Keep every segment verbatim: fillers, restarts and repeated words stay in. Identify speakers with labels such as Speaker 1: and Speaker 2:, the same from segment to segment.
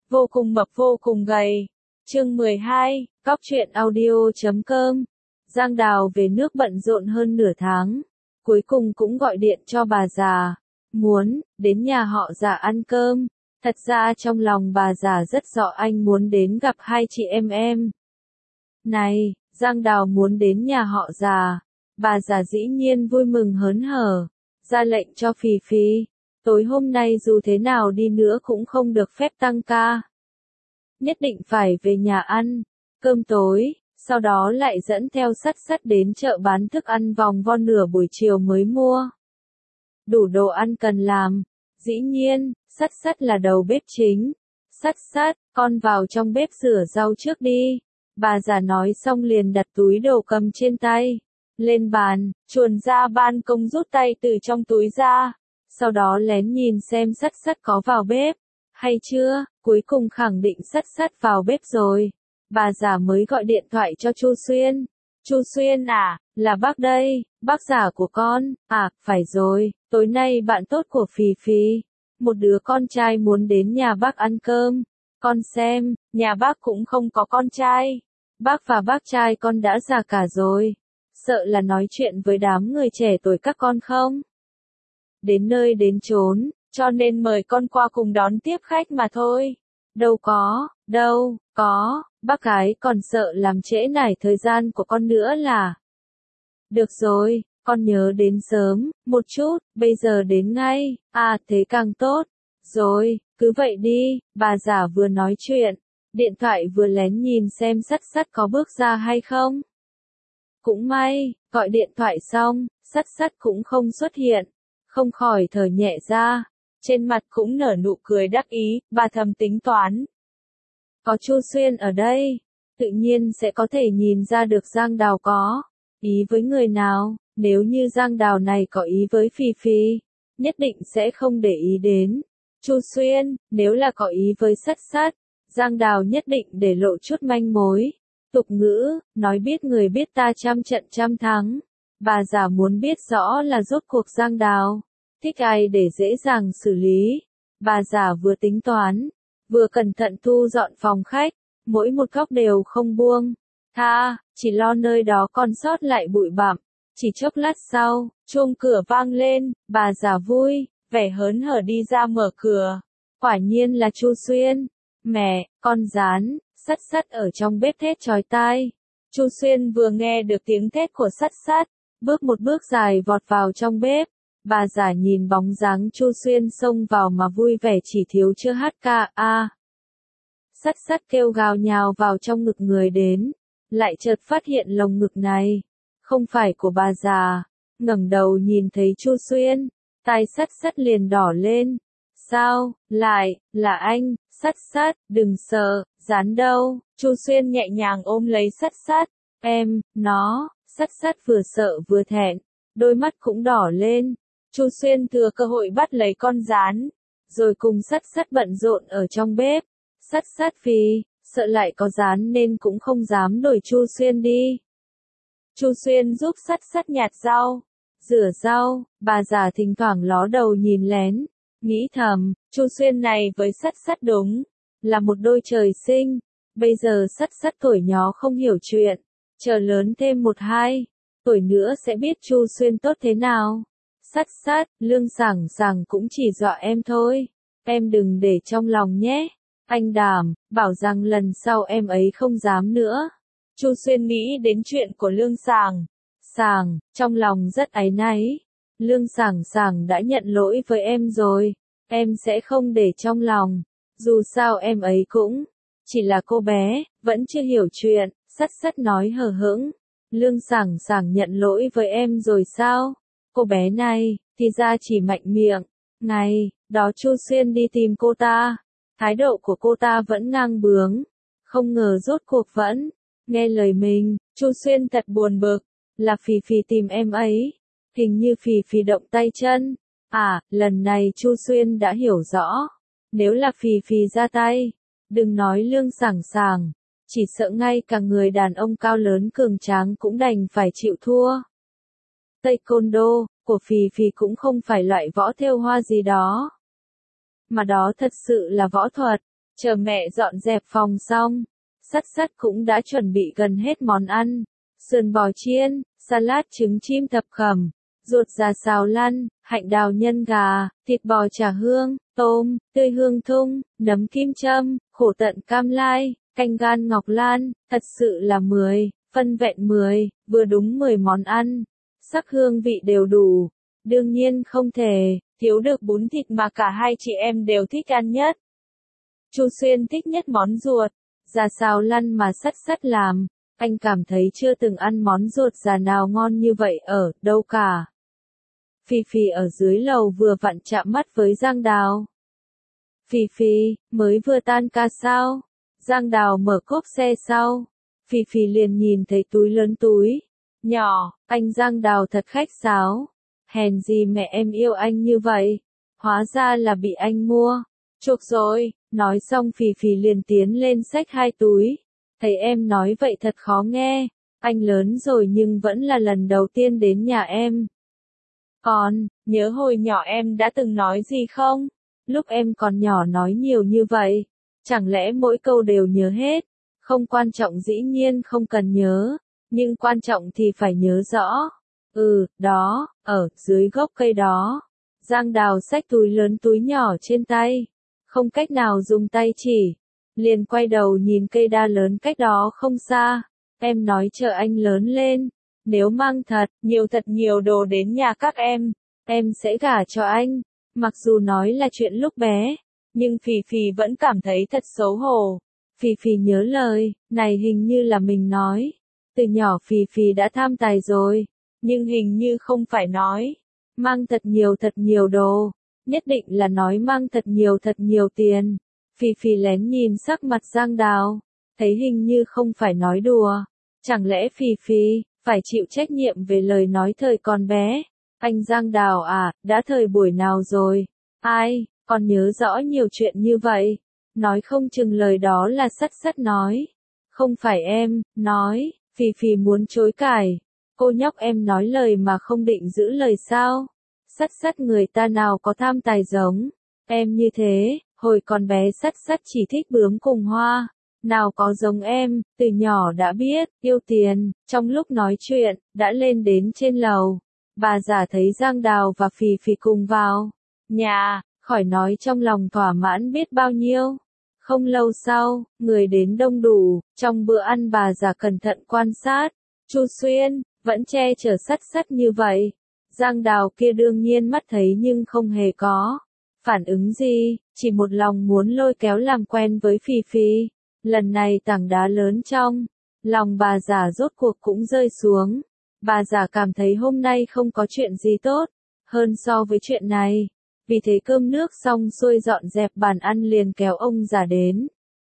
Speaker 1: vô cùng mập vô cùng gầy. Chương mười hai, Cóc truyện audio chấm com. Giang Đào về nước bận rộn hơn nửa tháng, cuối cùng cũng gọi điện cho bà già, muốn đến nhà họ già ăn cơm. Thật ra trong lòng bà già rất rõ anh muốn đến gặp hai chị em em. Này, Giang Đào muốn đến nhà họ già. Bà già dĩ nhiên vui mừng hớn hở, ra lệnh cho Phì Phì, tối hôm nay dù thế nào đi nữa cũng không được phép tăng ca. Nhất định phải về nhà ăn cơm tối, sau đó lại dẫn theo Sắt Sắt đến chợ bán thức ăn vòng vo nửa buổi chiều mới mua đủ đồ ăn cần làm. Dĩ nhiên, Sắt Sắt là đầu bếp chính. Sắt Sắt, con vào trong bếp rửa rau trước đi. Bà già nói xong liền đặt túi đồ cầm trên tay lên bàn, chuồn ra ban công rút tay từ trong túi ra, sau đó lén nhìn xem Sắt Sắt có vào bếp hay chưa. Cuối cùng khẳng định Sắt Sắt vào bếp rồi, bà già mới gọi điện thoại cho Chu Xuyên. Chu Xuyên à, là bác đây, bác già của con. À, phải rồi, tối nay bạn tốt của Phì Phì, một đứa con trai muốn đến nhà bác ăn cơm. Con xem, nhà bác cũng không có con trai. Bác và bác trai con đã già cả rồi, sợ là nói chuyện với đám người trẻ tuổi các con không đến nơi đến chốn, cho nên mời con qua cùng đón tiếp khách mà thôi. Đâu có, đâu, có, bác gái còn sợ làm trễ nải thời gian của con nữa là. Được rồi, con nhớ đến sớm một chút, bây giờ đến ngay. À, thế càng tốt. Rồi, cứ vậy đi. Bà già vừa nói chuyện, điện thoại vừa lén nhìn xem Sắt Sắt có bước ra hay không. Cũng may, gọi điện thoại xong, Sắt Sắt cũng không xuất hiện, không khỏi thở nhẹ ra, trên mặt cũng nở nụ cười đắc ý. Bà thầm tính toán, có Chu Xuyên ở đây, tự nhiên sẽ có thể nhìn ra được Giang Đào có ý với người nào. Nếu như Giang Đào này có ý với Phì Phì, nhất định sẽ không để ý đến Chu Xuyên. Nếu là có ý với Sắt Sắt, Giang Đào nhất định để lộ chút manh mối. Tục ngữ, nói biết người biết ta trăm trận trăm thắng. Bà già muốn biết rõ là rốt cuộc Giang Đào thích ai để dễ dàng xử lý. Bà già vừa tính toán, vừa cẩn thận thu dọn phòng khách, mỗi một góc đều không buông tha, chỉ lo nơi đó còn sót lại bụi bặm. Chỉ chốc lát sau, chuông cửa vang lên, bà già vui vẻ hớn hở đi ra mở cửa. Quả nhiên là Chu Xuyên. Mẹ, con rán. Sắt Sắt ở trong bếp thét chói tai. Chu Xuyên vừa nghe được tiếng thét của Sắt Sắt, bước một bước dài vọt vào trong bếp. Bà già nhìn bóng dáng Chu Xuyên xông vào mà vui vẻ chỉ thiếu chưa hát ca. A. Sắt Sắt kêu gào nhào vào trong ngực người đến, lại chợt phát hiện lồng ngực này không phải của bà già. Ngẩng đầu nhìn thấy Chu Xuyên, tai Sắt Sắt liền đỏ lên. Sao, lại, là anh? Sắt Sắt, đừng sợ, Rán đâu? Chu Xuyên nhẹ nhàng ôm lấy Sắt Sắt. Em, nó. Sắt Sắt vừa sợ vừa thẹn, đôi mắt cũng đỏ lên. Chu Xuyên thừa cơ hội bắt lấy con rán, rồi cùng Sắt Sắt bận rộn ở trong bếp. Sắt Sắt Phì, sợ lại có rán nên cũng không dám đuổi Chu Xuyên đi. Chu Xuyên giúp Sắt Sắt nhặt rau, rửa rau. Bà già thỉnh thoảng ló đầu nhìn lén, nghĩ thầm, Chu Xuyên này với Sắt Sắt đúng là một đôi trời sinh. Bây giờ Sắt Sắt tuổi nhỏ không hiểu chuyện, chờ lớn thêm một hai tuổi nữa sẽ biết Chu Xuyên tốt thế nào. Sắt Sắt, Lương Sảng Sảng cũng chỉ dọa em thôi, em đừng để trong lòng nhé. Anh đảm bảo rằng lần sau em ấy không dám nữa. Chu Xuyên nghĩ đến chuyện của Lương Sảng Sảng, trong lòng rất áy náy. Lương Sảng Sảng đã nhận lỗi với em rồi, em sẽ không để trong lòng. Dù sao em ấy cũng chỉ là cô bé, vẫn chưa hiểu chuyện. Sắt Sắt nói hờ hững. Lương Sảng Sảng nhận lỗi với em rồi sao? Cô bé này, thì ra chỉ mạnh miệng. Ngày đó Chu Xuyên đi tìm cô ta, thái độ của cô ta vẫn ngang bướng. Không ngờ rốt cuộc vẫn nghe lời mình. Chu Xuyên thật buồn bực. Là Phì Phì tìm em ấy. Hình như Phì Phì động tay chân. À, lần này Chu Xuyên đã hiểu rõ. Nếu là Phì Phì ra tay, đừng nói Lương Sảng Sảng, chỉ sợ ngay cả người đàn ông cao lớn cường tráng cũng đành phải chịu thua. Taekwondo của Phì Phì cũng không phải loại võ thêu hoa gì đó, mà đó thật sự là võ thuật. Chờ mẹ dọn dẹp phòng xong, Sắt Sắt cũng đã chuẩn bị gần hết món ăn. Sườn bò chiên, salad trứng chim thập cẩm, ruột già xào lăn, hạnh đào nhân gà, thịt bò chả hương, tôm, tươi hương thung, nấm kim châm, khổ tận cam lai, canh gan ngọc lan, thật sự là mười, phân vẹn mười, vừa đúng mười món ăn. Sắc hương vị đều đủ. Đương nhiên không thể thiếu được bún thịt mà cả hai chị em đều thích ăn nhất. Chu Xuyên thích nhất món ruột già xào lăn mà Sắt Sắt làm. Anh cảm thấy chưa từng ăn món ruột già nào ngon như vậy ở đâu cả. Phi Phi ở dưới lầu vừa vặn chạm mắt với Giang Đào. Phi Phi, mới vừa tan ca sao? Giang Đào mở cốp xe sau. Phi Phi liền nhìn thấy túi lớn túi nhỏ, anh Giang Đào thật khách sáo. Hèn gì mẹ em yêu anh như vậy, hóa ra là bị anh mua. Chuộc rồi, nói xong Phi Phi liền tiến lên xách hai túi. Thấy em nói vậy thật khó nghe, anh lớn rồi nhưng vẫn là lần đầu tiên đến nhà em. Còn, nhớ hồi nhỏ em đã từng nói gì không? Lúc em còn nhỏ nói nhiều như vậy, chẳng lẽ mỗi câu đều nhớ hết? Không quan trọng dĩ nhiên không cần nhớ, nhưng quan trọng thì phải nhớ rõ. Ừ, đó, ở dưới gốc cây đó. Giang Đào xách túi lớn túi nhỏ trên tay, không cách nào dùng tay chỉ, liền quay đầu nhìn cây đa lớn cách đó không xa. Em nói chờ anh lớn lên, nếu mang thật, nhiều thật nhiều đồ đến nhà các em, em sẽ gả cho anh. Mặc dù nói là chuyện lúc bé, nhưng Phì Phì vẫn cảm thấy thật xấu hổ. Phì Phì nhớ lời, này hình như là mình nói. Từ nhỏ Phì Phì đã tham tài rồi, nhưng hình như không phải nói. Mang thật nhiều thật nhiều đồ, nhất định là nói mang thật nhiều thật nhiều tiền. Phì Phì lén nhìn sắc mặt Giang Đào, thấy hình như không phải nói đùa. Chẳng lẽ Phì Phì phải chịu trách nhiệm về lời nói thời còn bé? Anh Giang Đào à, đã thời buổi nào rồi? Ai, còn nhớ rõ nhiều chuyện như vậy? Nói không chừng lời đó là Sắt Sắt nói. Không phải em, nói. Phì Phì muốn chối cãi. Cô nhóc em nói lời mà không định giữ lời sao? Sắt Sắt người ta nào có tham tài giống em như thế, hồi còn bé Sắt Sắt chỉ thích bướm cùng hoa. Nào có giống em, từ nhỏ đã biết, yêu tiền, trong lúc nói chuyện, đã lên đến trên lầu. Bà già thấy Giang Đào và Phì Phì cùng vào nhà, khỏi nói trong lòng thỏa mãn biết bao nhiêu. Không lâu sau, người đến đông đủ, trong bữa ăn bà già cẩn thận quan sát. Chu Xuyên, vẫn che chở Sắt Sắt như vậy. Giang Đào kia đương nhiên mắt thấy nhưng không hề có phản ứng gì, chỉ một lòng muốn lôi kéo làm quen với Phì Phì. Lần này tảng đá lớn trong lòng bà già rốt cuộc cũng rơi xuống. Bà già cảm thấy hôm nay không có chuyện gì tốt hơn so với chuyện này. Vì thế cơm nước xong xuôi dọn dẹp bàn ăn liền kéo ông già đến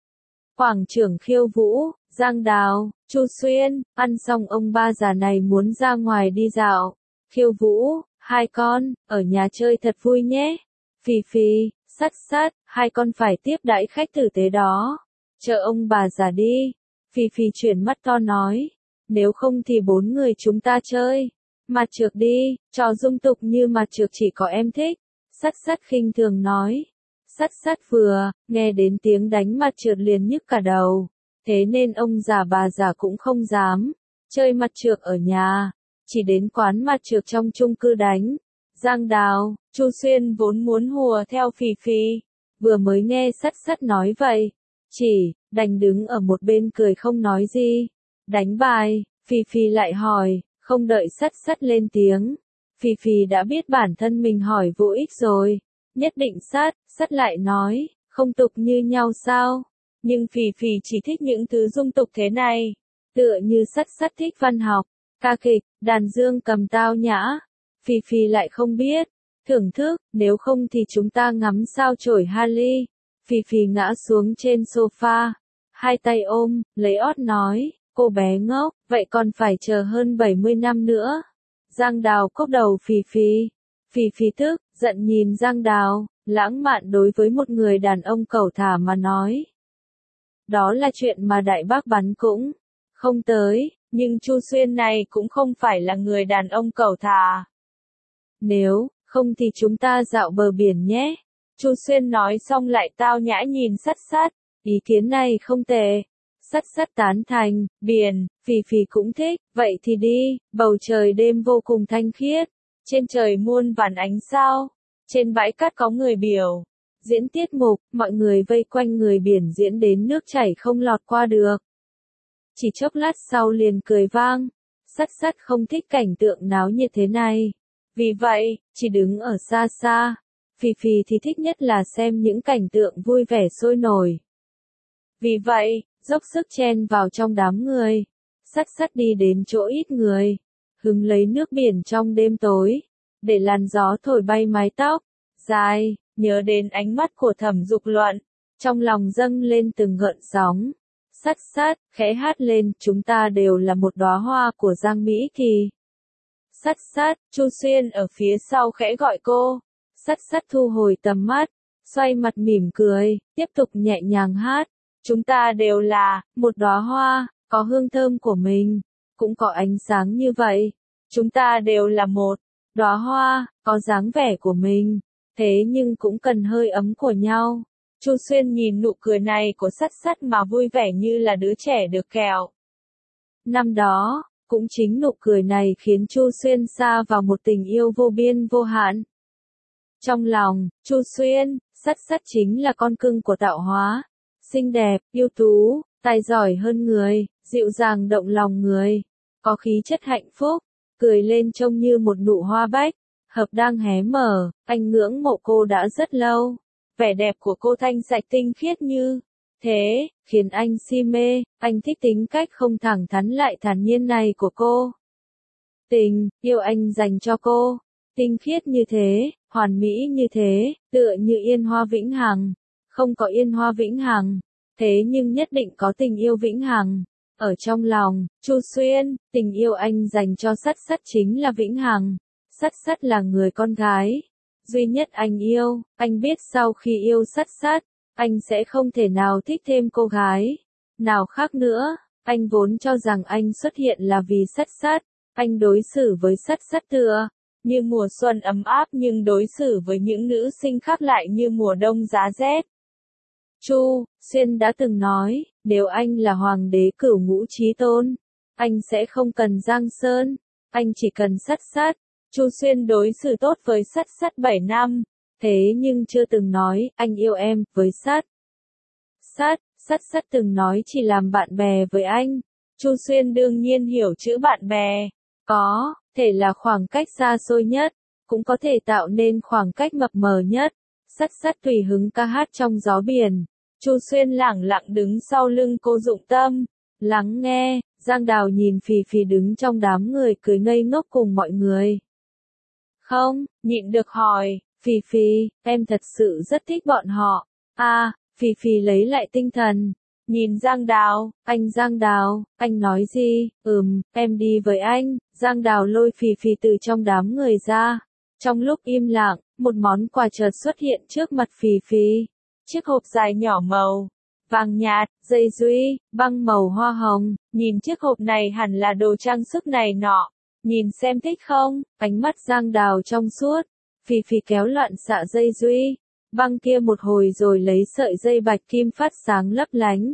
Speaker 1: quảng trường khiêu vũ. Giang Đào, Chu Xuyên, ăn xong ông ba già này muốn ra ngoài đi dạo, khiêu vũ. Hai con, ở nhà chơi thật vui nhé. Phì Phì, Sắt Sắt, hai con phải tiếp đãi khách tử tế đó. Chờ ông bà già đi. Phì Phì chuyển mắt to nói. Nếu không thì bốn người chúng ta chơi mặt trược đi, trò dung tục như mặt trược chỉ có em thích. Sắt Sắt khinh thường nói. Sắt Sắt vừa nghe đến tiếng đánh mặt trược liền nhức cả đầu. Thế nên ông già bà già cũng không dám chơi mặt trược ở nhà, chỉ đến quán mặt trược trong chung cư đánh. Giang Đào, Chu Xuyên vốn muốn hùa theo Phì Phì, vừa mới nghe Sắt Sắt nói vậy, chỉ đành đứng ở một bên cười không nói gì. Đánh bài, Phì Phì lại hỏi, không đợi Sắt Sắt lên tiếng. Phì Phì đã biết bản thân mình hỏi vô ích rồi, nhất định Sắt Sắt lại nói, không tục như nhau sao? Nhưng Phì Phì chỉ thích những thứ dung tục thế này, tựa như Sắt Sắt thích văn học, ca kịch, đàn dương cầm tao nhã. Phì Phì lại không biết thưởng thức, nếu không thì chúng ta ngắm sao chổi Halley. Phì Phì ngã xuống trên sofa, hai tay ôm lấy ót nói, cô bé ngốc, vậy còn phải chờ hơn bảy mươi năm nữa. Giang Đào cốc đầu Phì Phì. Phì Phì tức giận nhìn Giang Đào, lãng mạn đối với một người đàn ông cẩu thả mà nói. Đó là chuyện mà đại bác bắn cũng không tới, nhưng Chu Xuyên này cũng không phải là người đàn ông cẩu thả. Nếu không thì chúng ta dạo bờ biển nhé. Chu Xuyên nói xong lại tao nhã nhìn Sắt Sắt. ý kiến này không tệ. Sắt sắt tán thành, biển, Phì Phì cũng thích, vậy thì đi, bầu trời đêm vô cùng thanh khiết, trên trời muôn vàn ánh sao, trên bãi cát có người biểu diễn tiết mục, mọi người vây quanh người biển diễn đến nước chảy không lọt qua được. Chỉ chốc lát sau liền cười vang, sắt sắt không thích cảnh tượng náo nhiệt thế này. Vì vậy, chỉ đứng ở xa xa, Phì Phì thì thích nhất là xem những cảnh tượng vui vẻ sôi nổi. Vì vậy, dốc sức chen vào trong đám người, sắt sắt đi đến chỗ ít người, hứng lấy nước biển trong đêm tối, để làn gió thổi bay mái tóc dài, nhớ đến ánh mắt của Thẩm Dục Luận, trong lòng dâng lên từng gợn sóng. Sắt sắt, khẽ hát lên, chúng ta đều là một đóa hoa của Giang Mỹ Kỳ. Sắt sắt, Chu Xuyên ở phía sau khẽ gọi cô. Sắt sắt thu hồi tầm mắt, xoay mặt mỉm cười, tiếp tục nhẹ nhàng hát. Chúng ta đều là một đóa hoa, có hương thơm của mình, cũng có ánh sáng như vậy. Chúng ta đều là một đóa hoa, có dáng vẻ của mình, thế nhưng cũng cần hơi ấm của nhau. Chu Xuyên nhìn nụ cười này của sắt sắt mà vui vẻ như là đứa trẻ được kẹo. Năm đó, cũng chính nụ cười này khiến Chu Xuyên sa vào một tình yêu vô biên vô hạn. Trong lòng, Chu Xuyên, sắt sắt chính là con cưng của tạo hóa. Xinh đẹp, yêu tú, tài giỏi hơn người, dịu dàng động lòng người, có khí chất hạnh phúc, cười lên trông như một nụ hoa bách, hợp đang hé mở, anh ngưỡng mộ cô đã rất lâu. Vẻ đẹp của cô thanh sạch tinh khiết như thế, khiến anh si mê, anh thích tính cách không thẳng thắn lại thản nhiên này của cô. Tình, yêu anh dành cho cô, tinh khiết như thế, hoàn mỹ như thế, tựa như yên hoa vĩnh hằng. Không có yên hoa vĩnh hằng, thế nhưng nhất định có tình yêu vĩnh hằng. Ở trong lòng, Chu Xuyên, tình yêu anh dành cho sắt sắt chính là vĩnh hằng. Sắt sắt là người con gái duy nhất anh yêu, anh biết sau khi yêu sắt sắt, anh sẽ không thể nào thích thêm cô gái nào khác nữa. Anh vốn cho rằng anh xuất hiện là vì sắt sắt, anh đối xử với sắt sắt tựa như mùa xuân ấm áp nhưng đối xử với những nữ sinh khác lại như mùa đông giá rét. Chu Xuyên đã từng nói, nếu anh là hoàng đế cửu ngũ chí tôn, anh sẽ không cần Giang Sơn, anh chỉ cần sắt sắt. Chu Xuyên đối xử tốt với sắt sắt bảy năm, thế nhưng chưa từng nói, anh yêu em, với sắt sắt. Sắt sắt từng nói chỉ làm bạn bè với anh. Chu Xuyên đương nhiên hiểu chữ bạn bè, có thể là khoảng cách xa xôi nhất, cũng có thể tạo nên khoảng cách mập mờ nhất. Sắt sắt tùy hứng ca hát trong gió biển. Chu Xuyên lẳng lặng đứng sau lưng cô Dụng Tâm, lắng nghe. Giang Đào nhìn Phì Phì đứng trong đám người cười ngây ngốc cùng mọi người. Không, nhịn được hỏi, Phì Phì, em thật sự rất thích bọn họ. À, Phì Phì lấy lại tinh thần. Nhìn Giang Đào, anh Giang Đào, anh nói gì? Ừm, em đi với anh. Giang Đào lôi Phì Phì từ trong đám người ra. Trong lúc im lặng, một món quà chợt xuất hiện trước mặt Phì Phì. Chiếc hộp dài nhỏ màu vàng nhạt, dây duy, băng màu hoa hồng. Nhìn chiếc hộp này hẳn là đồ trang sức này nọ. Nhìn xem thích không? Ánh mắt Giang Đào trong suốt. Phì Phì kéo loạn xạ dây duy băng kia một hồi rồi lấy sợi dây bạch kim phát sáng lấp lánh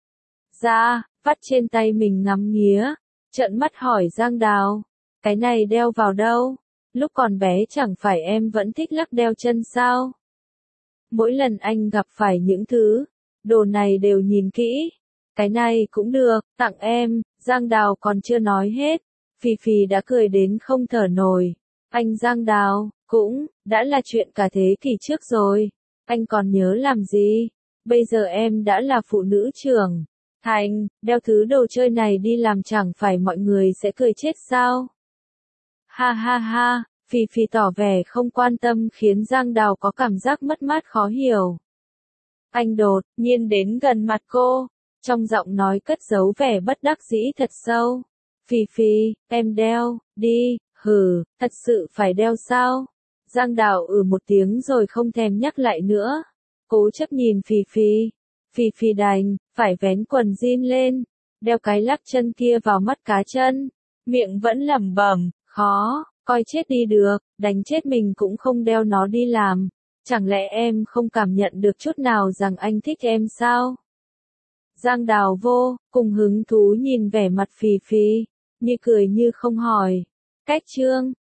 Speaker 1: ra, vắt trên tay mình ngắm nghía, trợn mắt hỏi Giang Đào, cái này đeo vào đâu? Lúc còn bé chẳng phải em vẫn thích lắc đeo chân sao? Mỗi lần anh gặp phải những thứ đồ này đều nhìn kỹ. Cái này cũng được, tặng em. Giang Đào còn chưa nói hết, Phì Phì đã cười đến không thở nổi. Anh Giang Đào, cũng đã là chuyện cả thế kỷ trước rồi, anh còn nhớ làm gì? Bây giờ em đã là phụ nữ trưởng thành, đeo thứ đồ chơi này đi làm chẳng phải mọi người sẽ cười chết sao? Ha ha ha, Phì Phì tỏ vẻ không quan tâm khiến Giang Đào có cảm giác mất mát khó hiểu. Anh đột nhiên đến gần mặt cô, trong giọng nói cất giấu vẻ bất đắc dĩ thật sâu. Phì Phì, em đeo đi. Hừ, thật sự phải đeo sao? Giang Đào ừ một tiếng rồi không thèm nhắc lại nữa. Cố chấp nhìn Phì Phì. Phì Phì đành phải vén quần jean lên, đeo cái lắc chân kia vào mắt cá chân. Miệng vẫn lẩm bẩm, khó, coi chết đi được, đánh chết mình cũng không đeo nó đi làm. Chẳng lẽ em không cảm nhận được chút nào rằng anh thích em sao? Giang Đào vô cùng hứng thú nhìn vẻ mặt Phì Phì, như cười như không hỏi. Cách Trương,